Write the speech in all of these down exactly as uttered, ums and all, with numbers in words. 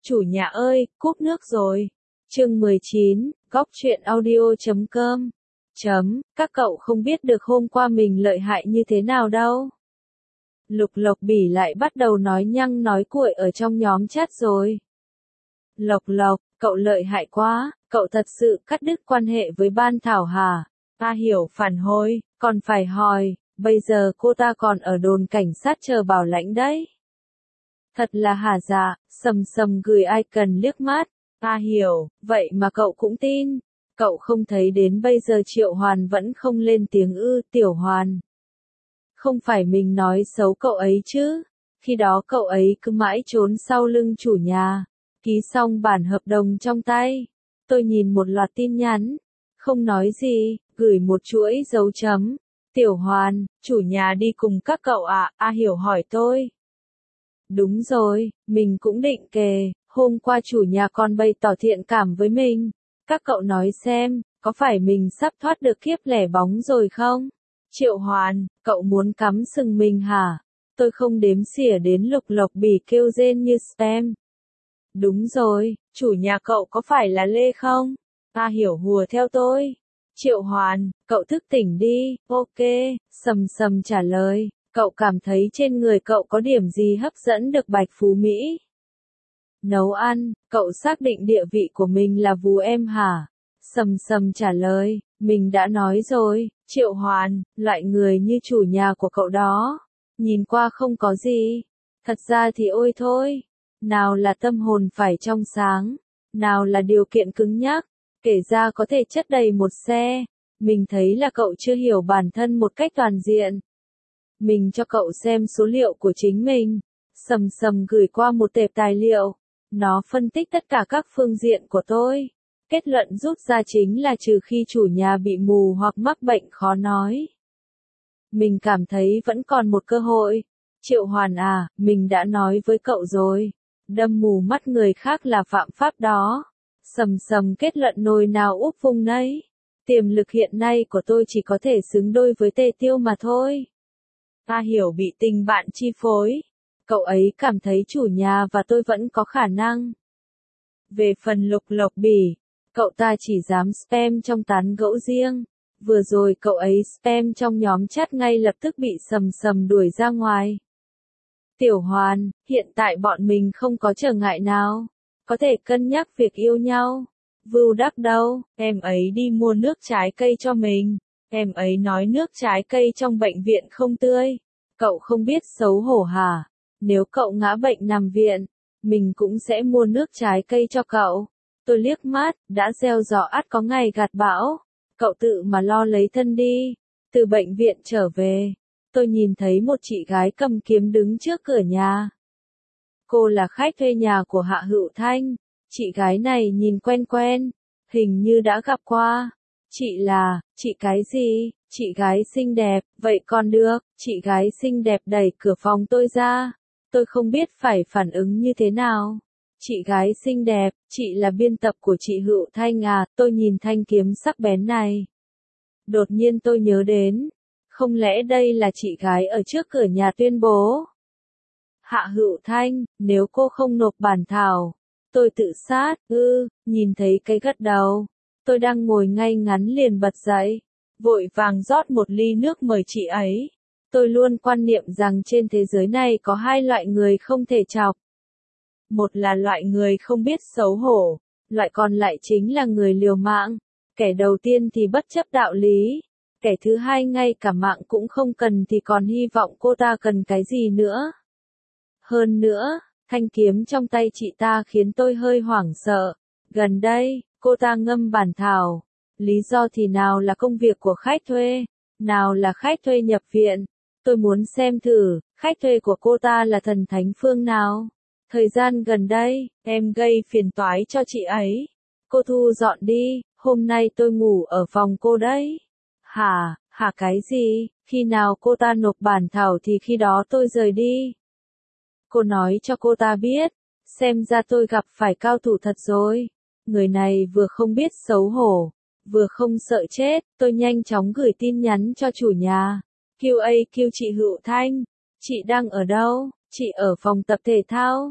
Chủ nhà ơi, cúp nước rồi. Chương mười chín, góc truyện audio chấm com. Chấm, các cậu không biết được hôm qua mình lợi hại như thế nào đâu. Lục Lộc Bỉ lại bắt đầu nói nhăng nói cuội ở trong nhóm chat rồi. Lộc Lộc, cậu lợi hại quá, cậu thật sự cắt đứt quan hệ với Ban Thảo hả? Ta hiểu phản hồi, còn phải hỏi, bây giờ cô ta còn ở đồn cảnh sát chờ bảo lãnh đấy. Thật là hả dạ, sầm sầm gửi icon liếc mắt. Ta hiểu, vậy mà cậu cũng tin. Cậu không thấy đến bây giờ Triệu Hoàn vẫn không lên tiếng ư, Tiểu Hoàn. Không phải mình nói xấu cậu ấy chứ. Khi đó cậu ấy cứ mãi trốn sau lưng chủ nhà. Ký xong bản hợp đồng trong tay. Tôi nhìn một loạt tin nhắn. Không nói gì, gửi một chuỗi dấu chấm. Tiểu Hoàn, chủ nhà đi cùng các cậu ạ, à? A Hiểu hỏi tôi. Đúng rồi, mình cũng định kề, hôm qua chủ nhà còn bày tỏ thiện cảm với mình. Các cậu nói xem, có phải mình sắp thoát được kiếp lẻ bóng rồi không? Triệu Hoàn, cậu muốn cắm sừng mình hả? Tôi không đếm xỉa đến Lục Lộc Bỉ kêu rên như spam. Đúng rồi, chủ nhà cậu có phải là Lê không? Ta hiểu hùa theo tôi. Triệu Hoàn, cậu thức tỉnh đi, ok, sầm sầm trả lời. Cậu cảm thấy trên người cậu có điểm gì hấp dẫn được Bạch Phú Mỹ? Nấu ăn, cậu xác định địa vị của mình là vú em hả? Sầm sầm trả lời, mình đã nói rồi, Triệu Hoàn, loại người như chủ nhà của cậu đó. Nhìn qua không có gì. Thật ra thì ôi thôi. Nào là tâm hồn phải trong sáng. Nào là điều kiện cứng nhắc. Kể ra có thể chất đầy một xe. Mình thấy là cậu chưa hiểu bản thân một cách toàn diện. Mình cho cậu xem số liệu của chính mình. Sầm sầm gửi qua một tệp tài liệu. Nó phân tích tất cả các phương diện của tôi. Kết luận rút ra chính là trừ khi chủ nhà bị mù hoặc mắc bệnh khó nói. Mình cảm thấy vẫn còn một cơ hội. Triệu Hoàn à, mình đã nói với cậu rồi. Đâm mù mắt người khác là phạm pháp đó. Sầm sầm kết luận nồi nào úp vung nấy. Tiềm lực hiện nay của tôi chỉ có thể xứng đôi với Tề Tiêu mà thôi. Ta hiểu bị tình bạn chi phối. Cậu ấy cảm thấy chủ nhà và tôi vẫn có khả năng. Về phần Lục Lộc Bỉ, cậu ta chỉ dám spam trong tán gẫu riêng. Vừa rồi cậu ấy spam trong nhóm chat ngay lập tức bị sầm sầm đuổi ra ngoài. Tiểu Hoàn, hiện tại bọn mình không có trở ngại nào. Có thể cân nhắc việc yêu nhau. Vưu Đắc đâu, em ấy đi mua nước trái cây cho mình. Em ấy nói nước trái cây trong bệnh viện không tươi. Cậu không biết xấu hổ hả? Nếu cậu ngã bệnh nằm viện, mình cũng sẽ mua nước trái cây cho cậu. Tôi liếc mắt, đã gieo gió ắt có ngày gặt bão. Cậu tự mà lo lấy thân đi. Từ bệnh viện trở về, tôi nhìn thấy một chị gái cầm kiếm đứng trước cửa nhà. Cô là khách thuê nhà của Hạ Hữu Thanh. Chị gái này nhìn quen quen, hình như đã gặp qua. Chị là, chị cái gì? Chị gái xinh đẹp, vậy còn được, chị gái xinh đẹp đẩy cửa phòng tôi ra. Tôi không biết phải phản ứng như thế nào. Chị gái xinh đẹp, chị là biên tập của chị Hữu Thanh à, tôi nhìn thanh kiếm sắc bén này. Đột nhiên tôi nhớ đến, không lẽ đây là chị gái ở trước cửa nhà tuyên bố? Hạ Hữu Thanh, nếu cô không nộp bản thảo, tôi tự sát, ư, nhìn thấy cái gật đầu. Tôi đang ngồi ngay ngắn liền bật dậy, vội vàng rót một ly nước mời chị ấy. Tôi luôn quan niệm rằng trên thế giới này có hai loại người không thể chọc. Một là loại người không biết xấu hổ, loại còn lại chính là người liều mạng. Kẻ đầu tiên thì bất chấp đạo lý, kẻ thứ hai ngay cả mạng cũng không cần thì còn hy vọng cô ta cần cái gì nữa. Hơn nữa, thanh kiếm trong tay chị ta khiến tôi hơi hoảng sợ. Gần đây, cô ta ngâm bản thảo. Lý do thì nào là công việc của khách thuê, nào là khách thuê nhập viện. Tôi muốn xem thử, khách thuê của cô ta là thần thánh phương nào. Thời gian gần đây, em gây phiền toái cho chị ấy. Cô thu dọn đi, hôm nay tôi ngủ ở phòng cô đấy. Hả, hả cái gì, khi nào cô ta nộp bản thảo thì khi đó tôi rời đi. Cô nói cho cô ta biết, xem ra tôi gặp phải cao thủ thật rồi. Người này vừa không biết xấu hổ, vừa không sợ chết. Tôi nhanh chóng gửi tin nhắn cho chủ nhà. quy a quy chị Hữu Thanh, chị đang ở đâu? Chị ở phòng tập thể thao.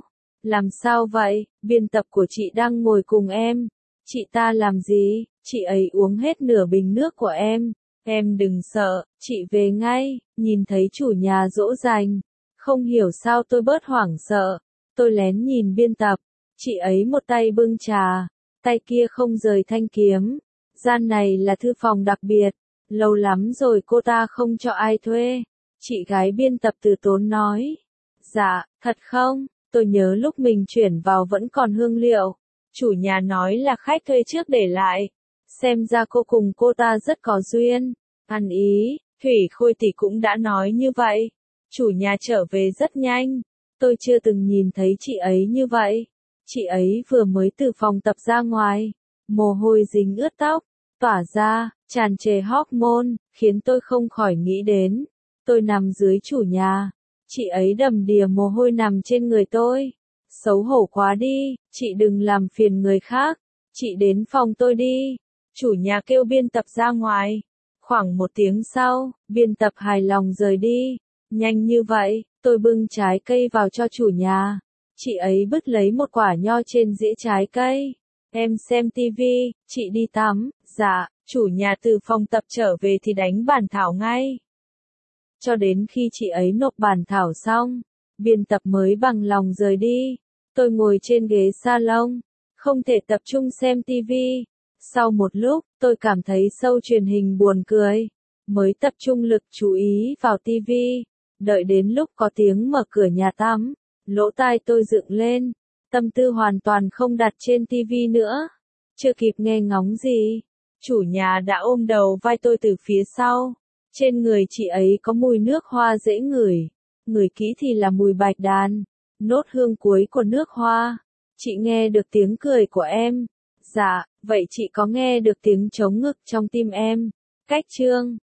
Làm sao vậy? Biên tập của chị đang ngồi cùng em. Chị ta làm gì? Chị ấy uống hết nửa bình nước của em. Em đừng sợ, chị về ngay. Nhìn thấy chủ nhà dỗ dành. Không hiểu sao tôi bớt hoảng sợ. Tôi lén nhìn biên tập. Chị ấy một tay bưng trà, tay kia không rời thanh kiếm. Gian này là thư phòng đặc biệt. Lâu lắm rồi cô ta không cho ai thuê. Chị gái biên tập từ tốn nói. Dạ, thật không? Tôi nhớ lúc mình chuyển vào vẫn còn hương liệu. Chủ nhà nói là khách thuê trước để lại. Xem ra cô cùng cô ta rất có duyên. Ăn ý, Thủy Khôi tỷ cũng đã nói như vậy. Chủ nhà trở về rất nhanh. Tôi chưa từng nhìn thấy chị ấy như vậy. Chị ấy vừa mới từ phòng tập ra ngoài. Mồ hôi dính ướt tóc, tỏa ra, tràn trề hormone, khiến tôi không khỏi nghĩ đến. Tôi nằm dưới chủ nhà. Chị ấy đầm đìa mồ hôi nằm trên người tôi. Xấu hổ quá đi, chị đừng làm phiền người khác. Chị đến phòng tôi đi. Chủ nhà kêu biên tập ra ngoài. Khoảng một tiếng sau, biên tập hài lòng rời đi. Nhanh như vậy, tôi bưng trái cây vào cho chủ nhà. Chị ấy bứt lấy một quả nho trên dĩa trái cây. Em xem tivi, chị đi tắm. Dạ, chủ nhà từ phòng tập trở về thì đánh bản thảo ngay. Cho đến khi chị ấy nộp bản thảo xong, biên tập mới bằng lòng rời đi. Tôi ngồi trên ghế salon, không thể tập trung xem tivi. Sau một lúc, tôi cảm thấy show truyền hình buồn cười. Mới tập trung lực chú ý vào tivi. Đợi đến lúc có tiếng mở cửa nhà tắm, lỗ tai tôi dựng lên. Tâm tư hoàn toàn không đặt trên tivi nữa. Chưa kịp nghe ngóng gì, chủ nhà đã ôm đầu vai tôi từ phía sau. Trên người chị ấy có mùi nước hoa dễ ngửi. Ngửi kỹ thì là mùi bạch đàn. Nốt hương cuối của nước hoa. Chị nghe được tiếng cười của em. Dạ, vậy chị có nghe được tiếng trống ngực trong tim em. Cách chương